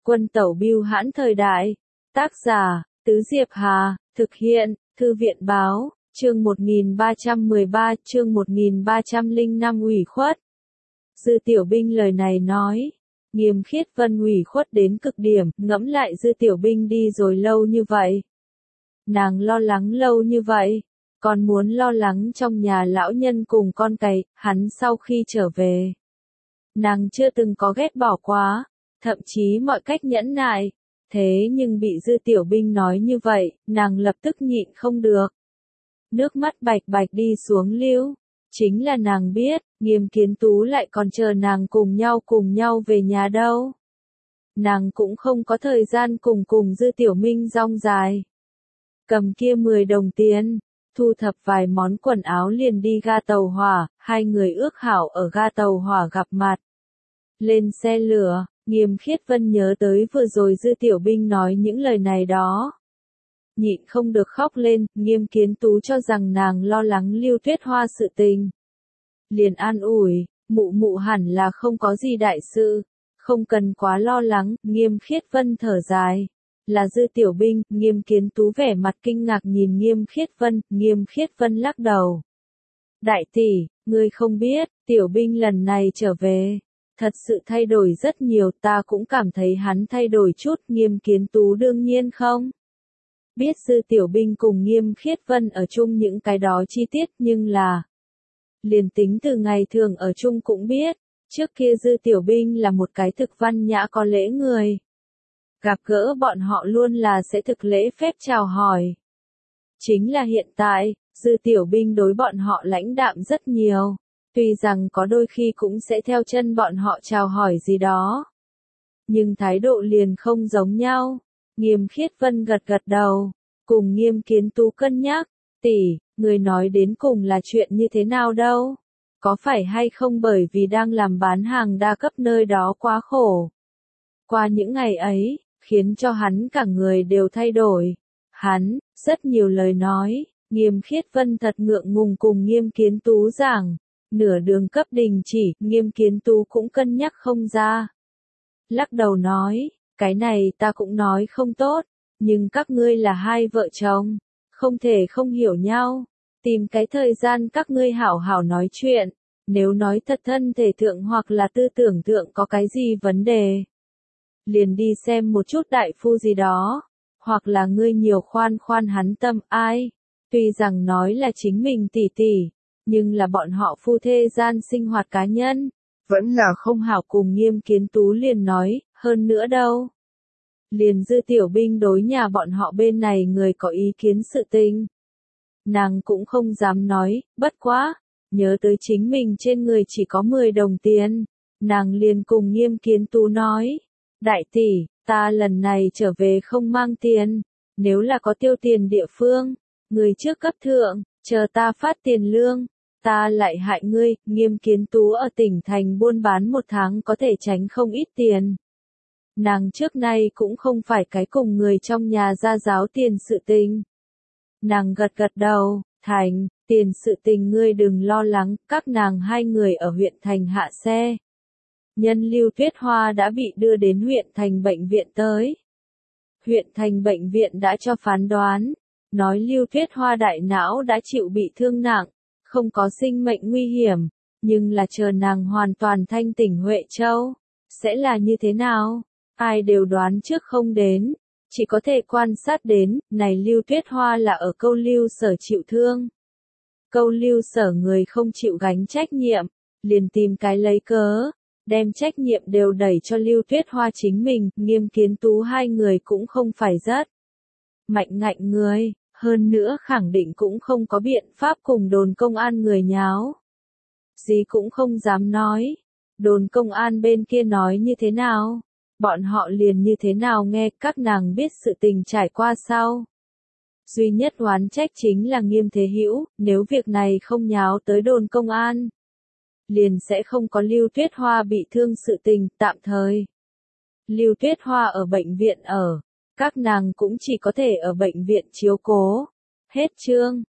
Quân tẩu bưu hãn thời đại. Tác giả, Tứ Diệp Hà, thực hiện, Thư viện báo, chương 1313, chương 1305 ủy khuất. Dư Tiểu Binh lời này nói. Nghiêm Khiết Vân ủy khuất đến cực điểm, ngẫm lại Dư Tiểu Binh đi rồi lâu như vậy. Nàng lo lắng lâu như vậy, còn muốn lo lắng trong nhà lão nhân cùng con cày, hắn sau khi trở về. Nàng chưa từng có ghét bỏ quá, thậm chí mọi cách nhẫn nại, thế nhưng bị Dư Tiểu Binh nói như vậy, nàng lập tức nhịn không được. Nước mắt bạch bạch đi xuống lưu, chính là nàng biết, Nghiêm Kiến Tú lại còn chờ nàng cùng nhau về nhà đâu. Nàng cũng không có thời gian cùng Dư Tiểu Minh rong dài. Cầm kia 10 đồng tiền, thu thập vài món quần áo liền đi ga tàu hỏa, hai người ước hảo ở ga tàu hỏa gặp mặt. Lên xe lửa, Nghiêm Khiết Vân nhớ tới vừa rồi Dư Tiểu Binh nói những lời này đó. Nhịn không được khóc lên, Nghiêm Kiến Tú cho rằng nàng lo lắng Lưu Tuyết Hoa sự tình. Liền an ủi, mụ hẳn là không có gì đại sự, không cần quá lo lắng, Nghiêm Khiết Vân thở dài. Là Dư Tiểu Binh, Nghiêm Kiến Tú vẻ mặt kinh ngạc nhìn Nghiêm Khiết Vân lắc đầu. Đại tỷ, ngươi không biết, Tiểu Binh lần này trở về, thật sự thay đổi rất nhiều, ta cũng cảm thấy hắn thay đổi chút, Nghiêm Kiến Tú đương nhiên không. Biết Dư Tiểu Binh cùng Nghiêm Khiết Vân ở chung những cái đó chi tiết nhưng là liền tính từ ngày thường ở chung cũng biết, trước kia Dư Tiểu Binh là một cái thực văn nhã có lễ người. Gặp gỡ bọn họ luôn là sẽ thực lễ phép chào hỏi. Chính là hiện tại, Dư Tiểu Binh đối bọn họ lãnh đạm rất nhiều, tuy rằng có đôi khi cũng sẽ theo chân bọn họ chào hỏi gì đó. Nhưng thái độ liền không giống nhau. Nghiêm Khiết Vân gật đầu, cùng Nghiêm Kiến Tú cân nhắc, tỷ, người nói đến cùng là chuyện như thế nào đâu? Có phải hay không bởi vì đang làm bán hàng đa cấp nơi đó quá khổ? Qua những ngày ấy, khiến cho hắn cả người đều thay đổi. Hắn, rất nhiều lời nói, Nghiêm Khiết Vân thật ngượng ngùng cùng Nghiêm Kiến Tú giảng, nửa đường cấp đình chỉ, Nghiêm Kiến Tú cũng cân nhắc không ra. Lắc đầu nói, cái này ta cũng nói không tốt, nhưng các ngươi là hai vợ chồng, không thể không hiểu nhau, tìm cái thời gian các ngươi hảo hảo nói chuyện, nếu nói thật thân thể thượng hoặc là tư tưởng thượng có cái gì vấn đề. Liền đi xem một chút đại phu gì đó, hoặc là ngươi nhiều khoan hắn tâm ai, tuy rằng nói là chính mình tỷ, nhưng là bọn họ phu thê gian sinh hoạt cá nhân, vẫn là không hảo cùng Nghiêm Kiến Tú liền nói, hơn nữa đâu. Liền Dư Tiểu Binh đối nhà bọn họ bên này người có ý kiến sự tình. Nàng cũng không dám nói, bất quá, nhớ tới chính mình trên người chỉ có 10 đồng tiền, nàng liền cùng Nghiêm Kiến Tú nói. Đại tỷ, ta lần này trở về không mang tiền, nếu là có tiêu tiền địa phương, người trước cấp thượng, chờ ta phát tiền lương, ta lại hại ngươi. Nghiêm Kiến Tú ở tỉnh thành buôn bán một tháng có thể tránh không ít tiền. Nàng trước nay cũng không phải cái cùng người trong nhà ra giáo tiền sự tình. Nàng gật đầu, thành, tiền sự tình ngươi đừng lo lắng, các nàng hai người ở huyện thành hạ xe. Nhân Lưu Tuyết Hoa đã bị đưa đến huyện thành bệnh viện tới. Huyện thành bệnh viện đã cho phán đoán, nói Lưu Tuyết Hoa đại não đã chịu bị thương nặng, không có sinh mệnh nguy hiểm, nhưng là chờ nàng hoàn toàn thanh tỉnh Huệ Châu, sẽ là như thế nào? Ai đều đoán trước không đến, chỉ có thể quan sát đến, này Lưu Tuyết Hoa là ở Câu Lưu Sở chịu thương. Câu Lưu Sở người không chịu gánh trách nhiệm, liền tìm cái lấy cớ, đem trách nhiệm đều đẩy cho Lưu Tuyết Hoa chính mình. Nghiêm Kiến Tú hai người cũng không phải rất mạnh ngạnh người, hơn nữa khẳng định cũng không có biện pháp cùng đồn công an người nháo. Gì cũng không dám nói, đồn công an bên kia nói như thế nào, bọn họ liền như thế nào nghe. Các nàng biết sự tình trải qua sau. Duy nhất oán trách chính là Nghiêm Thế Hữu, nếu việc này không nháo tới đồn công an, liền sẽ không có Lưu Tuyết Hoa bị thương sự tình. Tạm thời Lưu Tuyết Hoa ở bệnh viện ở, các nàng cũng chỉ có thể ở bệnh viện chiếu cố. Hết chương.